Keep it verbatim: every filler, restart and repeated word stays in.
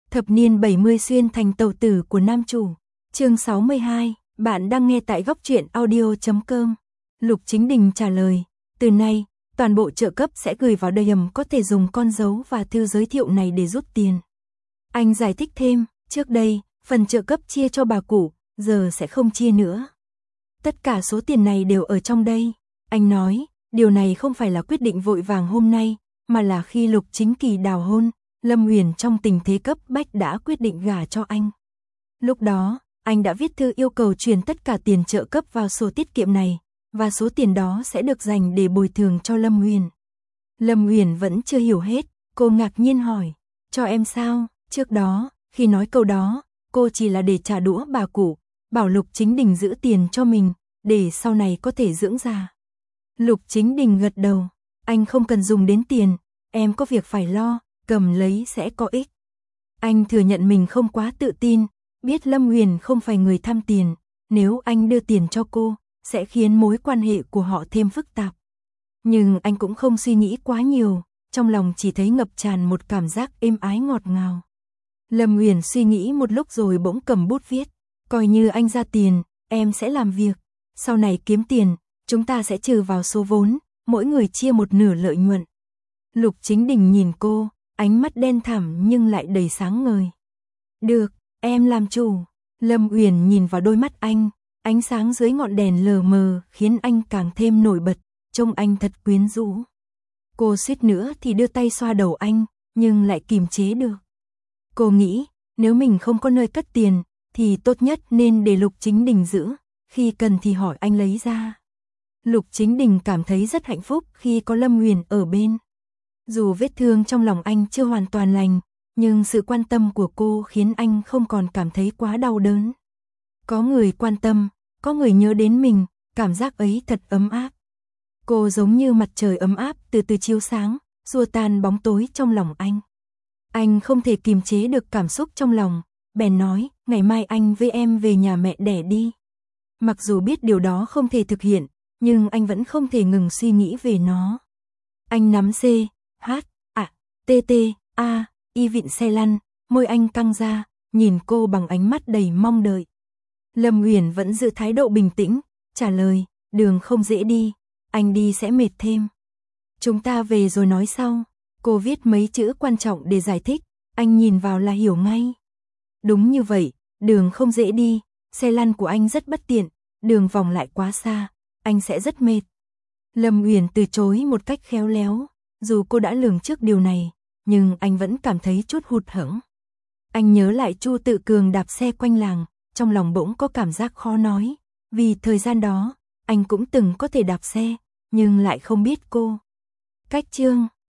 Thập niên bảy mươi xuyên thành tàu tử của nam chủ. Chương sáu mươi hai, bạn đang nghe tại góc truyện audio chấm com. Lục Chính Đình trả lời, từ nay, toàn bộ trợ cấp sẽ gửi vào đây ầm có thể dùng con dấu và thư giới thiệu này để rút tiền. Anh giải thích thêm, trước đây, phần trợ cấp chia cho bà cụ, giờ sẽ không chia nữa. Tất cả số tiền này đều ở trong đây. Anh nói, điều này không phải là quyết định vội vàng hôm nay, mà là khi Lục Chính Kỳ đào hôn, Lâm Huyền trong tình thế cấp bách đã quyết định gả cho anh. Lúc đó, anh đã viết thư yêu cầu chuyển tất cả tiền trợ cấp vào sổ tiết kiệm này, và số tiền đó sẽ được dành để bồi thường cho Lâm Huyền. Lâm Huyền vẫn chưa hiểu hết, cô ngạc nhiên hỏi, cho em sao? Trước đó, khi nói câu đó, cô chỉ là để trả đũa bà cụ, bảo Lục Chính Đình giữ tiền cho mình, để sau này có thể dưỡng già. Lục Chính Đình gật đầu, anh không cần dùng đến tiền, em có việc phải lo, cầm lấy sẽ có ích. Anh thừa nhận mình không quá tự tin, biết Lâm Huyền không phải người tham tiền, nếu anh đưa tiền cho cô, sẽ khiến mối quan hệ của họ thêm phức tạp. Nhưng anh cũng không suy nghĩ quá nhiều, trong lòng chỉ thấy ngập tràn một cảm giác êm ái ngọt ngào. Lâm Huyền suy nghĩ một lúc rồi bỗng cầm bút viết, coi như anh ra tiền, em sẽ làm việc, sau này kiếm tiền, chúng ta sẽ trừ vào số vốn, mỗi người chia một nửa lợi nhuận. Lục Chính Đình nhìn cô, ánh mắt đen thẳm nhưng lại đầy sáng ngời. Được, em làm chủ. Lâm Huyền nhìn vào đôi mắt anh, ánh sáng dưới ngọn đèn lờ mờ khiến anh càng thêm nổi bật, trông anh thật quyến rũ. Cô suýt nữa thì đưa tay xoa đầu anh, nhưng lại kìm chế được. Cô nghĩ, nếu mình không có nơi cất tiền, thì tốt nhất nên để Lục Chính Đình giữ, khi cần thì hỏi anh lấy ra. Lục Chính Đình cảm thấy rất hạnh phúc khi có Lâm Huyền ở bên. Dù vết thương trong lòng anh chưa hoàn toàn lành, nhưng sự quan tâm của cô khiến anh không còn cảm thấy quá đau đớn. Có người quan tâm, có người nhớ đến mình, cảm giác ấy thật ấm áp. Cô giống như mặt trời ấm áp từ từ chiếu sáng, xua tan bóng tối trong lòng anh. Anh không thể kiềm chế được cảm xúc trong lòng, bèn nói, ngày mai anh với em về nhà mẹ đẻ đi. Mặc dù biết điều đó không thể thực hiện, nhưng anh vẫn không thể ngừng suy nghĩ về nó. Anh nắm C, H, A, T, T, A, Y vịn xe lăn, môi anh căng ra, nhìn cô bằng ánh mắt đầy mong đợi. Lâm Huyền vẫn giữ thái độ bình tĩnh, trả lời, đường không dễ đi, anh đi sẽ mệt thêm. Chúng ta về rồi nói sau. Cô viết mấy chữ quan trọng để giải thích, anh nhìn vào là hiểu ngay. Đúng như vậy, đường không dễ đi, xe lăn của anh rất bất tiện, đường vòng lại quá xa, anh sẽ rất mệt. Lâm Huyền từ chối một cách khéo léo, dù cô đã lường trước điều này, nhưng anh vẫn cảm thấy chút hụt hẫng. Anh nhớ lại Chu Tự Cường đạp xe quanh làng, trong lòng bỗng có cảm giác khó nói, vì thời gian đó, anh cũng từng có thể đạp xe, nhưng lại không biết cô. Cách chương